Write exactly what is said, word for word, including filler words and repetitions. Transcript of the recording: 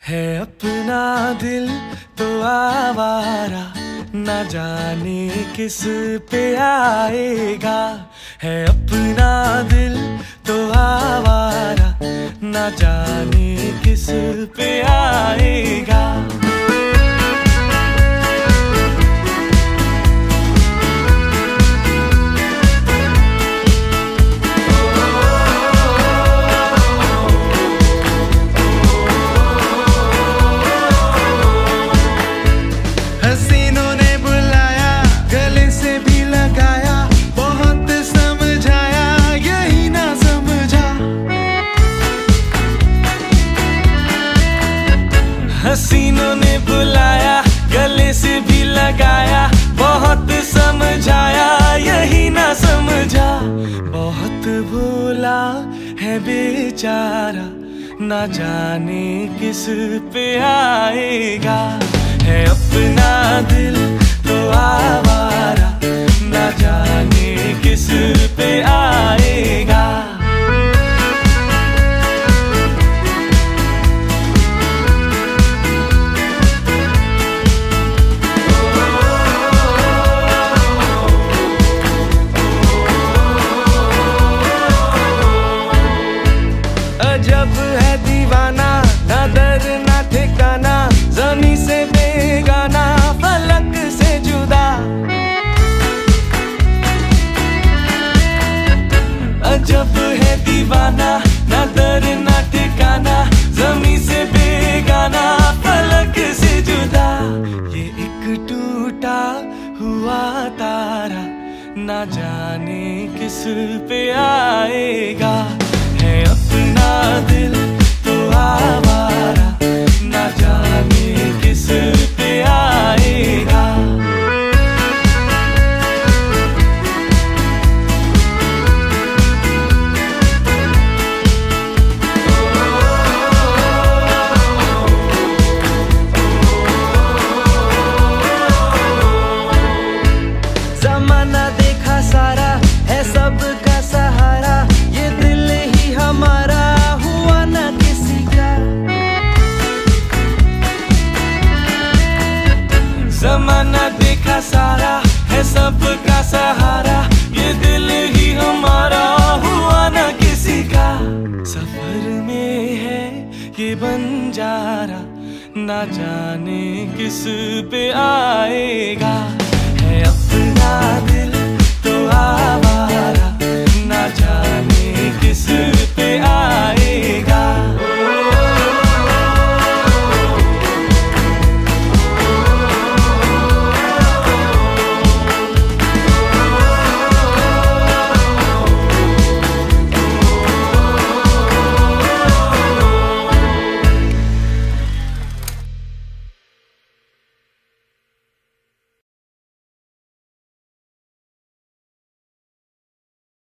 है अपना दिल तो आवारा, न जाने किस पे आएगा। है अपना दिल तो आवारा, न जाने किस पे आएगा। हसीनों ने बुलाया, गले से भी लगाया, बहुत समझाया, यही ना समझा। हसीनों ने बुलाया, गले से भी लगाया, बहुत समझाया, यही ना समझा। बहुत भूला है बेचारा, ना जाने किस पे आएगा। है अपना दिल तो आवारा, ना जाने किस पे आएगा। अजब है दीवाना, ना दर ना ठिकाना, ज़मीं से बेगाना, फलक से जुदा। अजब है दीवाना, ना दर ना ठिकाना, ज़मीं से बेगाना, फलक से जुदा। ये एक टूटा हुआ तारा, ना जाने किस पे आएगा। है अपना दिल तो आवारा, ना जाने किस पे आएगा। ज़माना देखा सारा, है सबका सहारा, ये दिल ही हमारा हुआ ना किसी का। ज़माना देखा सारा, है सबका सहारा, ये दिल ही हमारा हुआ ना किसी का। सफर में है ये बंजारा, ना जाने किस पे आएगा। है अपना